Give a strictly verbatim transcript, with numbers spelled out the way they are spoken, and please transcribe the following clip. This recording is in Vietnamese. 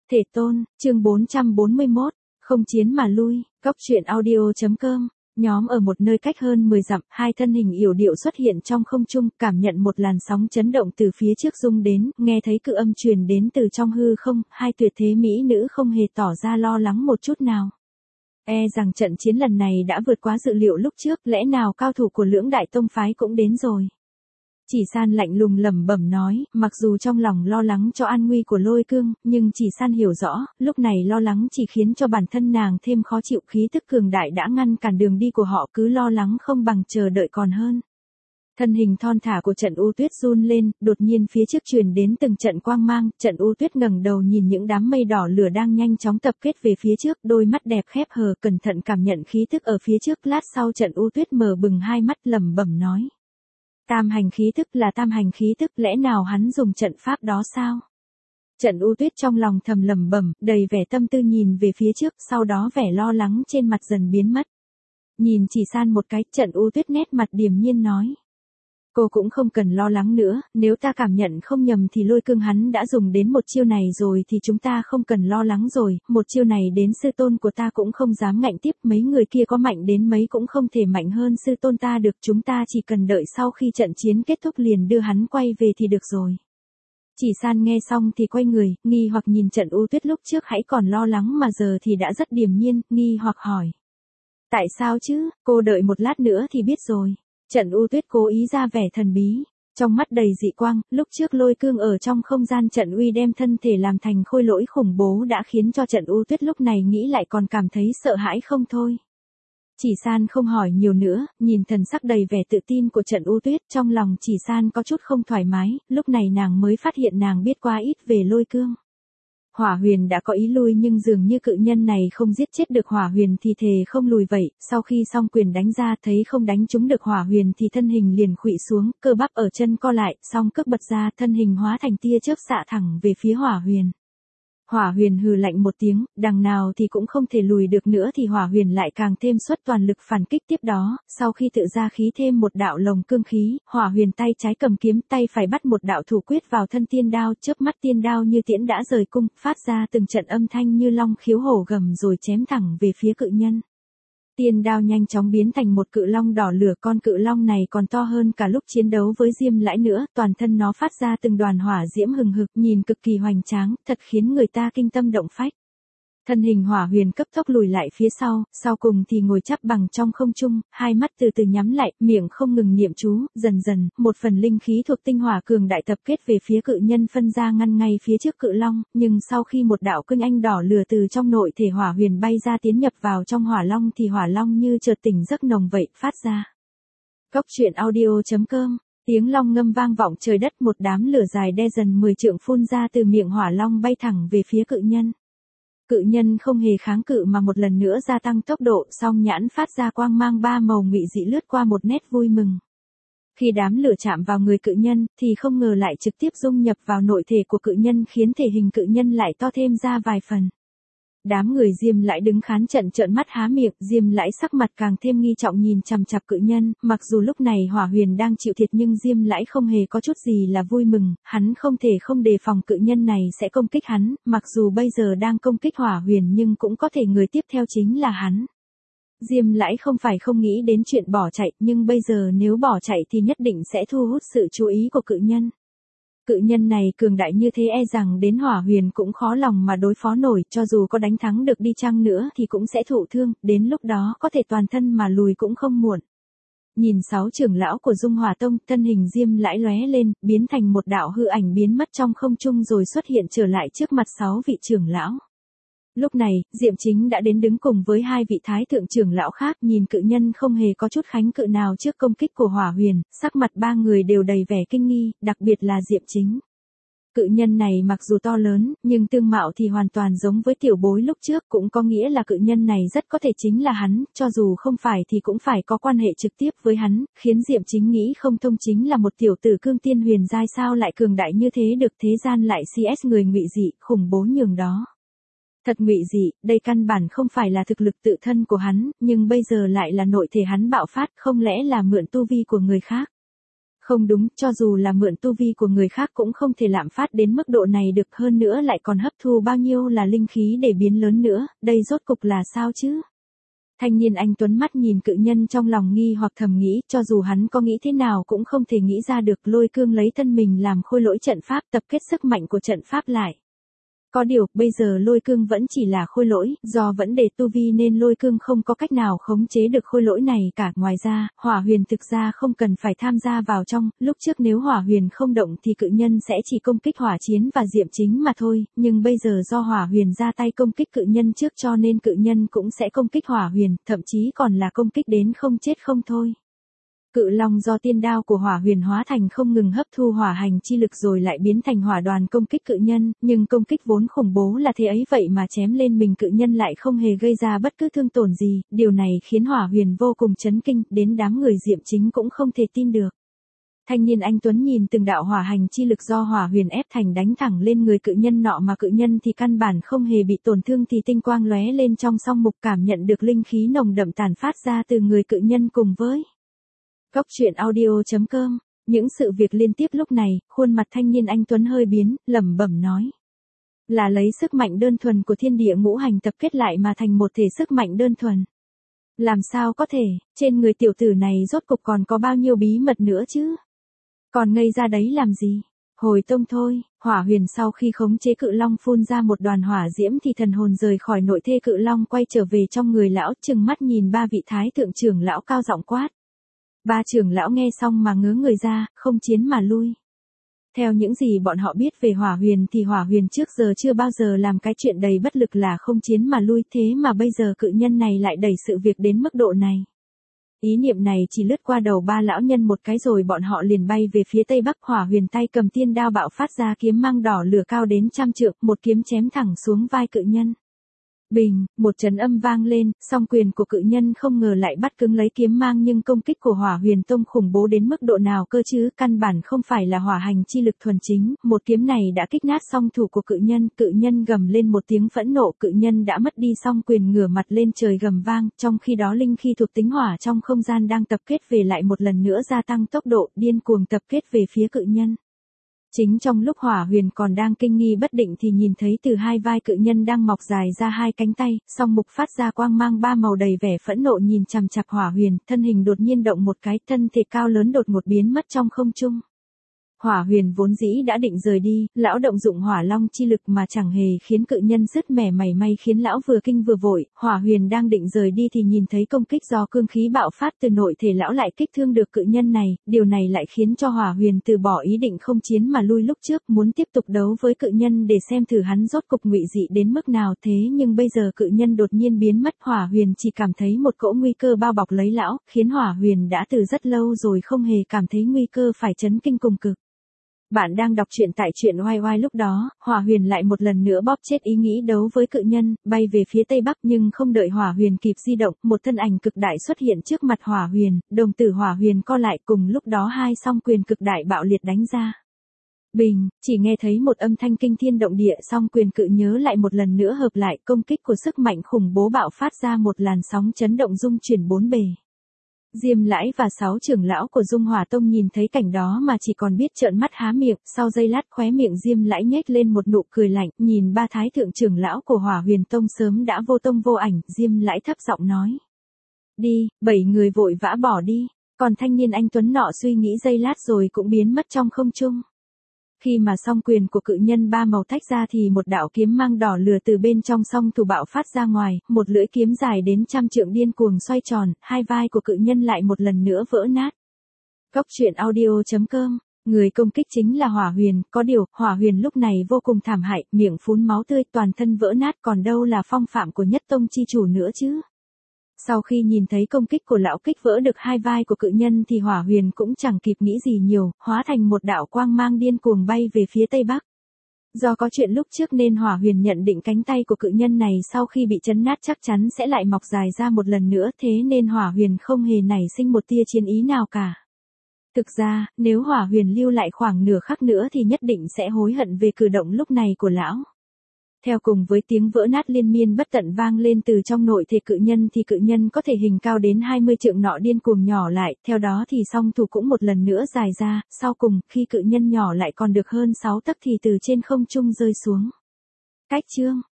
Thể tôn, chương bốn trăm bốn mươi mốt, không chiến mà lui, Cóc truyện audio chấm com. Nhóm ở một nơi cách hơn mười dặm, hai thân hình yểu điệu xuất hiện trong không trung, cảm nhận một làn sóng chấn động từ phía trước rung đến, nghe thấy cự âm truyền đến từ trong hư không, hai tuyệt thế mỹ nữ không hề tỏ ra lo lắng một chút nào. E rằng trận chiến lần này đã vượt quá dự liệu lúc trước, lẽ nào cao thủ của lưỡng đại tông phái cũng đến rồi. Chỉ San lạnh lùng lẩm bẩm nói, mặc dù trong lòng lo lắng cho an nguy của Lôi Cương, nhưng Chỉ San hiểu rõ, lúc này lo lắng chỉ khiến cho bản thân nàng thêm khó chịu, khí tức cường đại đã ngăn cản đường đi của họ, cứ lo lắng không bằng chờ đợi còn hơn. Thân hình thon thả của Trận U Tuyết run lên, đột nhiên phía trước truyền đến từng trận quang mang, Trận U Tuyết ngẩng đầu nhìn những đám mây đỏ lửa đang nhanh chóng tập kết về phía trước, đôi mắt đẹp khép hờ, cẩn thận cảm nhận khí tức ở phía trước, lát sau Trận U Tuyết mở bừng hai mắt lẩm bẩm nói. Tam hành khí tức là tam hành khí tức, lẽ nào hắn dùng trận pháp đó sao? Trận U Tuyết trong lòng thầm lẩm bẩm, đầy vẻ tâm tư nhìn về phía trước, sau đó vẻ lo lắng trên mặt dần biến mất. Nhìn Chỉ San một cái, Trận U Tuyết nét mặt điềm nhiên nói. Cô cũng không cần lo lắng nữa, nếu ta cảm nhận không nhầm thì Lôi Cương hắn đã dùng đến một chiêu này rồi thì chúng ta không cần lo lắng rồi, một chiêu này đến sư tôn của ta cũng không dám ngạnh tiếp, mấy người kia có mạnh đến mấy cũng không thể mạnh hơn sư tôn ta được, chúng ta chỉ cần đợi sau khi trận chiến kết thúc liền đưa hắn quay về thì được rồi. Chỉ San nghe xong thì quay người, nghi hoặc nhìn Trận U Tuyết lúc trước hãy còn lo lắng mà giờ thì đã rất điềm nhiên, nghi hoặc hỏi. Tại sao chứ, cô đợi một lát nữa thì biết rồi. Trận U Tuyết cố ý ra vẻ thần bí, trong mắt đầy dị quang, lúc trước Lôi Cương ở trong không gian trận uy đem thân thể làm thành khôi lỗi khủng bố đã khiến cho Trận U Tuyết lúc này nghĩ lại còn cảm thấy sợ hãi không thôi. Chỉ San không hỏi nhiều nữa, nhìn thần sắc đầy vẻ tự tin của Trận U Tuyết, trong lòng Chỉ San có chút không thoải mái, lúc này nàng mới phát hiện nàng biết quá ít về Lôi Cương. Hỏa Huyền đã có ý lui nhưng dường như cự nhân này không giết chết được Hỏa Huyền thì thề không lùi vậy, sau khi song quyền đánh ra thấy không đánh trúng được Hỏa Huyền thì thân hình liền khuỵu xuống, cơ bắp ở chân co lại, song cước bật ra, thân hình hóa thành tia chớp xạ thẳng về phía Hỏa Huyền. Hỏa Huyền hừ lạnh một tiếng, đằng nào thì cũng không thể lùi được nữa thì Hỏa Huyền lại càng thêm xuất toàn lực phản kích tiếp đó, sau khi tự ra khí thêm một đạo lồng cương khí, Hỏa Huyền tay trái cầm kiếm, tay phải bắt một đạo thủ quyết vào thân tiên đao, chớp mắt tiên đao như tiễn đã rời cung, phát ra từng trận âm thanh như long khiếu hổ gầm rồi chém thẳng về phía cự nhân. Tiên đao nhanh chóng biến thành một cự long đỏ lửa, con cự long này còn to hơn cả lúc chiến đấu với Diêm Lãi nữa, toàn thân nó phát ra từng đoàn hỏa diễm hừng hực, nhìn cực kỳ hoành tráng, thật khiến người ta kinh tâm động phách. Thân hình Hỏa Huyền cấp tốc lùi lại phía sau, sau cùng thì ngồi chắp bằng trong không trung, hai mắt từ từ nhắm lại, miệng không ngừng niệm chú, dần dần, một phần linh khí thuộc tinh hỏa cường đại tập kết về phía cự nhân phân ra ngăn ngay phía trước cự long, nhưng sau khi một đạo kinh anh đỏ lửa từ trong nội thể Hỏa Huyền bay ra tiến nhập vào trong hỏa long thì hỏa long như chợt tỉnh giấc nồng vậy, phát ra. Cóc truyện audio chấm com. Tiếng long ngâm vang vọng trời đất, một đám lửa dài đe dần mười trượng phun ra từ miệng hỏa long bay thẳng về phía cự nhân. Cự nhân không hề kháng cự mà một lần nữa gia tăng tốc độ, song nhãn phát ra quang mang ba màu ngụy dị lướt qua một nét vui mừng. Khi đám lửa chạm vào người cự nhân, thì không ngờ lại trực tiếp dung nhập vào nội thể của cự nhân khiến thể hình cự nhân lại to thêm ra vài phần. Đám người Diêm Lãi đứng khán trận trợn mắt há miệng, Diêm Lãi sắc mặt càng thêm nghi trọng nhìn chằm chằm cự nhân, mặc dù lúc này Hỏa Huyền đang chịu thiệt nhưng Diêm Lãi không hề có chút gì là vui mừng, hắn không thể không đề phòng cự nhân này sẽ công kích hắn, mặc dù bây giờ đang công kích Hỏa Huyền nhưng cũng có thể người tiếp theo chính là hắn. Diêm Lãi không phải không nghĩ đến chuyện bỏ chạy, nhưng bây giờ nếu bỏ chạy thì nhất định sẽ thu hút sự chú ý của cự nhân. Cự nhân này cường đại như thế e rằng đến Hỏa Huyền cũng khó lòng mà đối phó nổi, cho dù có đánh thắng được đi chăng nữa thì cũng sẽ thụ thương, đến lúc đó có thể toàn thân mà lùi cũng không muộn. Nhìn sáu trưởng lão của Dung Hỏa Tông, thân hình Diêm Lãi lóe lên, biến thành một đạo hư ảnh biến mất trong không trung rồi xuất hiện trở lại trước mặt sáu vị trưởng lão. Lúc này, Diệm Chính đã đến đứng cùng với hai vị thái thượng trưởng lão khác, nhìn cự nhân không hề có chút kháng cự nào trước công kích của Hỏa Huyền, sắc mặt ba người đều đầy vẻ kinh nghi, đặc biệt là Diệm Chính. Cự nhân này mặc dù to lớn, nhưng tương mạo thì hoàn toàn giống với tiểu bối lúc trước, cũng có nghĩa là cự nhân này rất có thể chính là hắn, cho dù không phải thì cũng phải có quan hệ trực tiếp với hắn, khiến Diệm Chính nghĩ không thông, chính là một tiểu tử cương tiên huyền giai sao lại cường đại như thế được, thế gian lại xê ét người ngụy dị, khủng bố nhường đó. Thật ngụy dị, đây căn bản không phải là thực lực tự thân của hắn, nhưng bây giờ lại là nội thể hắn bạo phát, không lẽ là mượn tu vi của người khác. Không đúng, cho dù là mượn tu vi của người khác cũng không thể lạm phát đến mức độ này được, hơn nữa lại còn hấp thu bao nhiêu là linh khí để biến lớn nữa, đây rốt cục là sao chứ? Thanh niên anh tuấn mắt nhìn cự nhân trong lòng nghi hoặc thầm nghĩ, cho dù hắn có nghĩ thế nào cũng không thể nghĩ ra được. Lôi cương lấy thân mình làm khôi lỗi trận pháp, tập kết sức mạnh của trận pháp lại. Có điều, bây giờ lôi cương vẫn chỉ là khôi lỗi, do vẫn để tu vi nên lôi cương không có cách nào khống chế được khôi lỗi này cả. Ngoài ra, hỏa huyền thực ra không cần phải tham gia vào trong, lúc trước nếu hỏa huyền không động thì cự nhân sẽ chỉ công kích hỏa chiến và diệm chính mà thôi, nhưng bây giờ do hỏa huyền ra tay công kích cự nhân trước cho nên cự nhân cũng sẽ công kích hỏa huyền, thậm chí còn là công kích đến không chết không thôi. Cự long do tiên đao của hỏa huyền hóa thành không ngừng hấp thu hỏa hành chi lực rồi lại biến thành hỏa đoàn công kích cự nhân, nhưng công kích vốn khủng bố là thế ấy vậy mà chém lên mình cự nhân lại không hề gây ra bất cứ thương tổn gì, điều này khiến hỏa huyền vô cùng chấn kinh, đến đám người diệm chính cũng không thể tin được. Thanh niên anh tuấn nhìn từng đạo hỏa hành chi lực do hỏa huyền ép thành đánh thẳng lên người cự nhân nọ mà cự nhân thì căn bản không hề bị tổn thương, thì tinh quang lóe lên trong song mục, cảm nhận được linh khí nồng đậm tản phát ra từ người cự nhân cùng với Góc truyện audio chấm com. Những sự việc liên tiếp lúc này, khuôn mặt thanh niên anh tuấn hơi biến, lẩm bẩm nói. Là lấy sức mạnh đơn thuần của thiên địa ngũ hành tập kết lại mà thành một thể sức mạnh đơn thuần. Làm sao có thể, trên người tiểu tử này rốt cục còn có bao nhiêu bí mật nữa chứ? Còn ngây ra đấy làm gì? Hồi tông thôi. Hỏa huyền sau khi khống chế cự long phun ra một đoàn hỏa diễm thì thần hồn rời khỏi nội thê cự long quay trở về trong người lão, trừng mắt nhìn ba vị thái thượng trưởng lão cao giọng quát. Ba trưởng lão nghe xong mà ngớ người ra, không chiến mà lui. Theo những gì bọn họ biết về hỏa huyền thì hỏa huyền trước giờ chưa bao giờ làm cái chuyện đầy bất lực là không chiến mà lui, thế mà bây giờ cự nhân này lại đẩy sự việc đến mức độ này. Ý niệm này chỉ lướt qua đầu ba lão nhân một cái rồi bọn họ liền bay về phía tây bắc. Hỏa huyền tay cầm tiên đao bạo phát ra kiếm mang đỏ lửa cao đến trăm trượng, một kiếm chém thẳng xuống vai cự nhân. Bình, một trấn âm vang lên, song quyền của cự nhân không ngờ lại bắt cứng lấy kiếm mang, nhưng công kích của hỏa huyền tông khủng bố đến mức độ nào cơ chứ, căn bản không phải là hỏa hành chi lực thuần chính, một kiếm này đã kích nát song thủ của cự nhân, cự nhân gầm lên một tiếng phẫn nộ, cự nhân đã mất đi song quyền ngửa mặt lên trời gầm vang, trong khi đó linh khí thuộc tính hỏa trong không gian đang tập kết về lại một lần nữa gia tăng tốc độ, điên cuồng tập kết về phía cự nhân. Chính trong lúc hỏa huyền còn đang kinh nghi bất định thì nhìn thấy từ hai vai cự nhân đang mọc dài ra hai cánh tay, song mục phát ra quang mang ba màu đầy vẻ phẫn nộ nhìn chằm chằm hỏa huyền, thân hình đột nhiên động một cái, thân thể cao lớn đột ngột biến mất trong không trung. Hỏa huyền vốn dĩ đã định rời đi, lão động dụng hỏa long chi lực mà chẳng hề khiến cự nhân sứt mẻ mảy may, khiến lão vừa kinh vừa vội. Hỏa huyền đang định rời đi thì nhìn thấy công kích do cương khí bạo phát từ nội thể lão lại kích thương được cự nhân này, điều này lại khiến cho hỏa huyền từ bỏ ý định không chiến mà lui lúc trước, muốn tiếp tục đấu với cự nhân để xem thử hắn rốt cục ngụy dị đến mức nào. Thế nhưng bây giờ cự nhân đột nhiên biến mất, hỏa huyền chỉ cảm thấy một cỗ nguy cơ bao bọc lấy lão, khiến hỏa huyền đã từ rất lâu rồi không hề cảm thấy nguy cơ phải chấn kinh cùng cực. Bạn đang đọc truyện tại truyện oai oai. Lúc đó, hỏa huyền lại một lần nữa bóp chết ý nghĩ đấu với cự nhân, bay về phía tây bắc, nhưng không đợi hỏa huyền kịp di động, một thân ảnh cực đại xuất hiện trước mặt hỏa huyền, đồng tử hỏa huyền co lại, cùng lúc đó hai song quyền cực đại bạo liệt đánh ra. Bình, chỉ nghe thấy một âm thanh kinh thiên động địa, song quyền cự nhớ lại một lần nữa hợp lại, công kích của sức mạnh khủng bố bạo phát ra một làn sóng chấn động rung chuyển bốn bề. Diêm Lãi và sáu trưởng lão của Dung Hỏa Tông nhìn thấy cảnh đó mà chỉ còn biết trợn mắt há miệng, sau giây lát khóe miệng Diêm Lãi nhếch lên một nụ cười lạnh, nhìn ba thái thượng trưởng lão của Hỏa Huyền Tông sớm đã vô tông vô ảnh, Diêm Lãi thấp giọng nói. Đi, bảy người vội vã bỏ đi, còn thanh niên anh tuấn nọ suy nghĩ giây lát rồi cũng biến mất trong không trung. Khi mà song quyền của cự nhân ba màu tách ra thì một đạo kiếm mang đỏ lửa từ bên trong song thủ bạo phát ra ngoài, một lưỡi kiếm dài đến trăm trượng điên cuồng xoay tròn, hai vai của cự nhân lại một lần nữa vỡ nát. Góc truyện audio chấm com. Người công kích chính là Hỏa Huyền, có điều, Hỏa Huyền lúc này vô cùng thảm hại, miệng phun máu tươi, toàn thân vỡ nát, còn đâu là phong phạm của nhất tông chi chủ nữa chứ. Sau khi nhìn thấy công kích của lão kích vỡ được hai vai của cự nhân thì Hỏa Huyền cũng chẳng kịp nghĩ gì nhiều, hóa thành một đạo quang mang điên cuồng bay về phía tây bắc. Do có chuyện lúc trước nên Hỏa Huyền nhận định cánh tay của cự nhân này sau khi bị chấn nát chắc chắn sẽ lại mọc dài ra một lần nữa, thế nên Hỏa Huyền không hề nảy sinh một tia chiến ý nào cả. Thực ra, nếu Hỏa Huyền lưu lại khoảng nửa khắc nữa thì nhất định sẽ hối hận về cử động lúc này của lão. Theo cùng với tiếng vỡ nát liên miên bất tận vang lên từ trong nội thể cự nhân thì cự nhân có thể hình cao đến hai mươi trượng nọ điên cuồng nhỏ lại, theo đó thì song thủ cũng một lần nữa dài ra, sau cùng, khi cự nhân nhỏ lại còn được hơn sáu tấc thì từ trên không trung rơi xuống. Cách chương